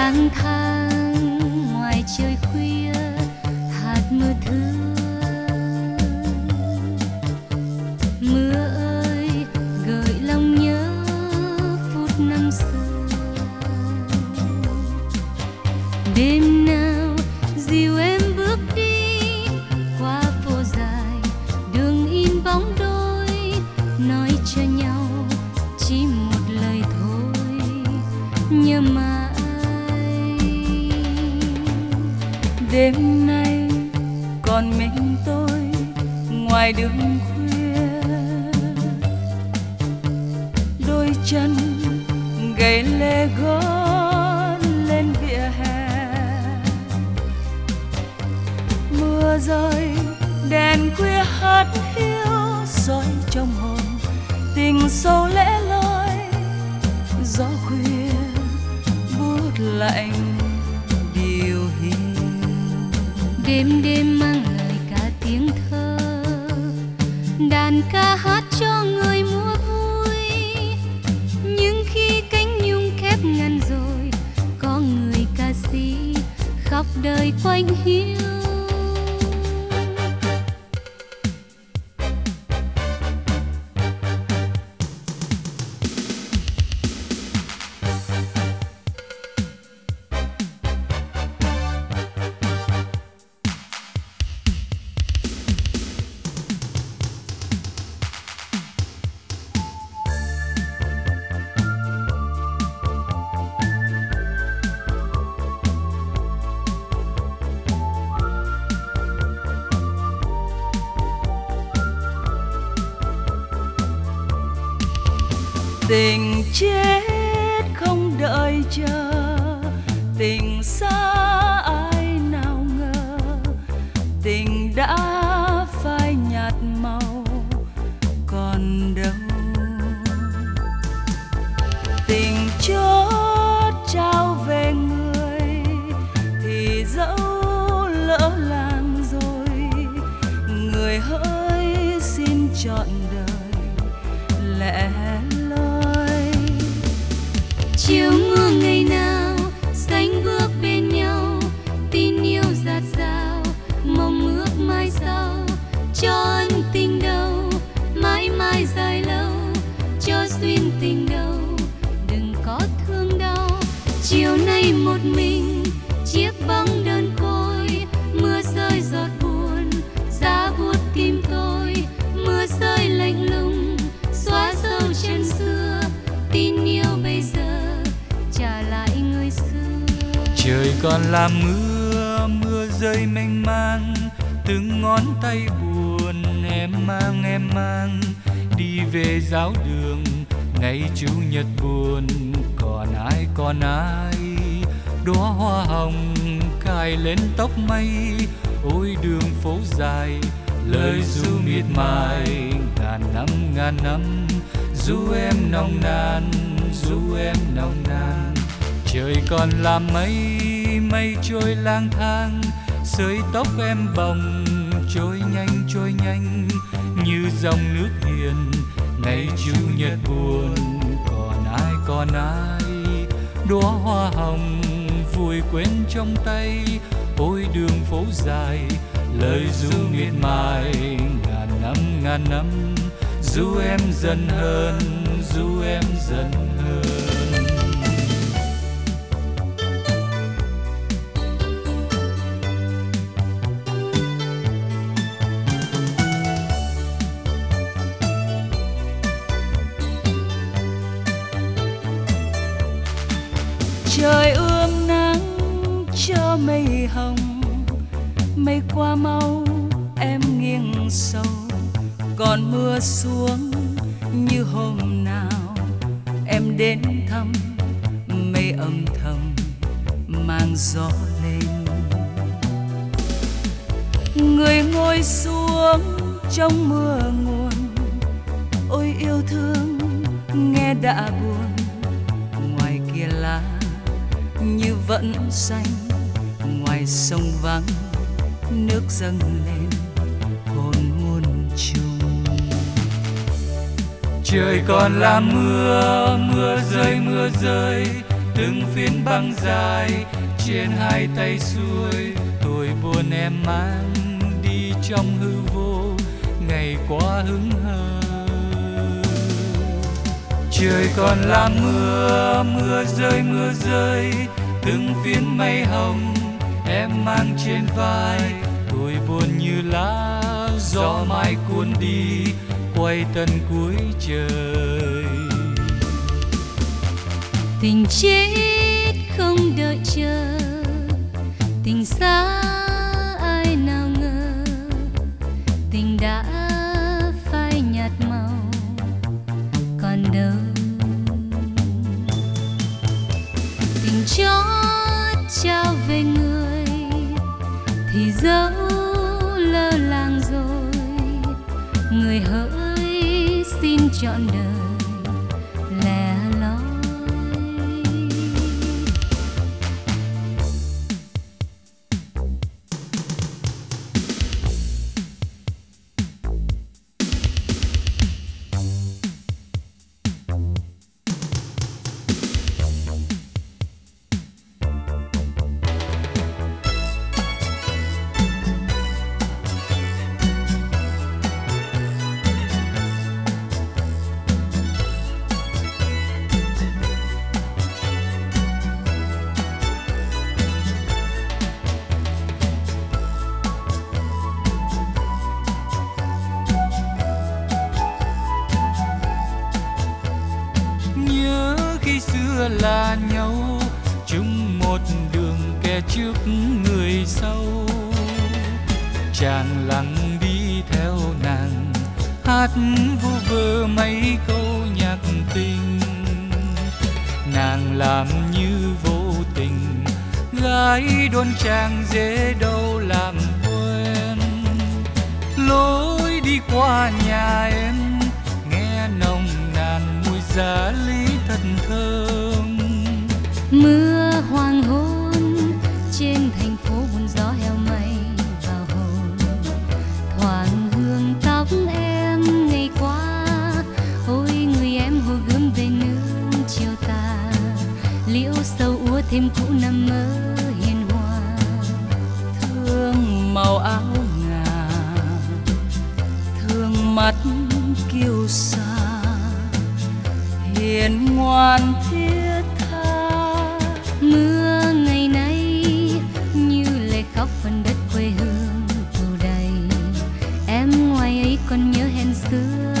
lang thang ngoài trời khuya hạt mưa thưa. Mưa ơi gợi lòng nhớ phút năm xưa. Đêm nào dìu em bước đi qua phố dài, đường in bóng đôi nói cho nhau chỉ một lời thôi, nhớ mãi. Đêm nay còn mình tôi ngoài đường khuya, đôi chân gầy lê gót lên vỉa hè. Mưa rơi đèn khuya hát hiu soi trong hồn, tình sâu lẽ loi. Gió khuya buốt lạnh điều hiu. Đêm đêm mang lời ca tiếng thơ, đàn ca hát cho người mua vui. Nhưng khi cánh nhung khép ngăn rồi, có người ca sĩ khắp đời quanh hiu. Tình chết không đợi chờ, tình xa ai nào ngờ, tình đã phai nhạt màu còn đâu. Tình chót trao về người thì dẫu lỡ làng rồi, người hỡi xin trọn đời lẽ loi. Chiều mưa ngày nào sánh bước bên nhau, tin yêu dạt dào mong ước mai sau. Cho ân tình đầu mãi mãi dài lâu, cho duyên tình đầu đừng có thương đau. Chiều nay một mình chiếc bóng đơn côi, mưa rơi giọt buồn giá buốt tim tôi. Mưa rơi lạnh lùng xóa dấu chân xưa, tin yêu bây giờ trả lại người xưa. Trời còn là mưa, mưa rơi mênh mang, từng ngón tay buồn em mang đi về giáo đường. Ngày chủ nhật buồn còn ai, đóa hoa hồng cài lên tóc mây. Ôi đường phố dài lời ru miệt mài, ngàn năm ru em nồng nàn. Trời còn là mây trôi lang thang, sợi tóc em bồng trôi nhanh như dòng nước hiền. Ngày chủ nhật buồn còn ai, đóa hoa hồng vùi quên trong tay. Ôi đường phố dài lời ru miệt mài, ngàn năm ru em dần hơn. Trời ươm nắng cho mây hồng, mây qua mau em nghiêng sâu. Còn mưa xuống như hôm nào em đến thăm, mây âm thầm mang gió lên. Người ngồi xuống trong mưa nguồn, ôi yêu thương nghe đã buồn. Ngoài kia lá như vẫn xanh, ngoài sông vắng nước dâng lên hồn muôn trùng. Trời còn là mưa rơi từng phiến băng dài trên hai tay xuôi. Tôi buồn em mang đi trong hư vô, ngày qua hững hờ. Trời còn là mưa, mưa rơi, từng phiến mây hồng em mang trên vai. Tôi buồn như lá gió mai cuốn đi, quay tận cuối trời. Tình chết không đợi chờ, tình xa ai nào ngờ, tình đã phai nhạt màu còn đâu. Tình chót trao về người thì dẫu lơ làng rồi, người hỡi xin trọn đời lẻ loi. Khi xưa là nhau chung một đường, kẻ trước người sau. Chàng lặng đi theo nàng, hát vu vơ mấy câu nhạc tình. Nàng làm như vô tình, gái đón chàng dễ đâu làm quen. Lối đi qua nhà em nghe nồng nàn mùi giá lý thật thơm. Mưa hoàng hôn trên thành phố buồn gió heo mây vào hồn, thoảng hương tóc em ngày qua. Ôi người em hồ gươm về nương chiều tà, liễu sầu úa thêm cũ năm mơ hiền hòa. Thương màu áo ngà, thương mắt kiêu sa, hiền ngoan thiết tha. Mưa ngày nay như lệ khóc phần đất quê hương tù đầy. Em ngoài ấy còn nhớ hẹn xưa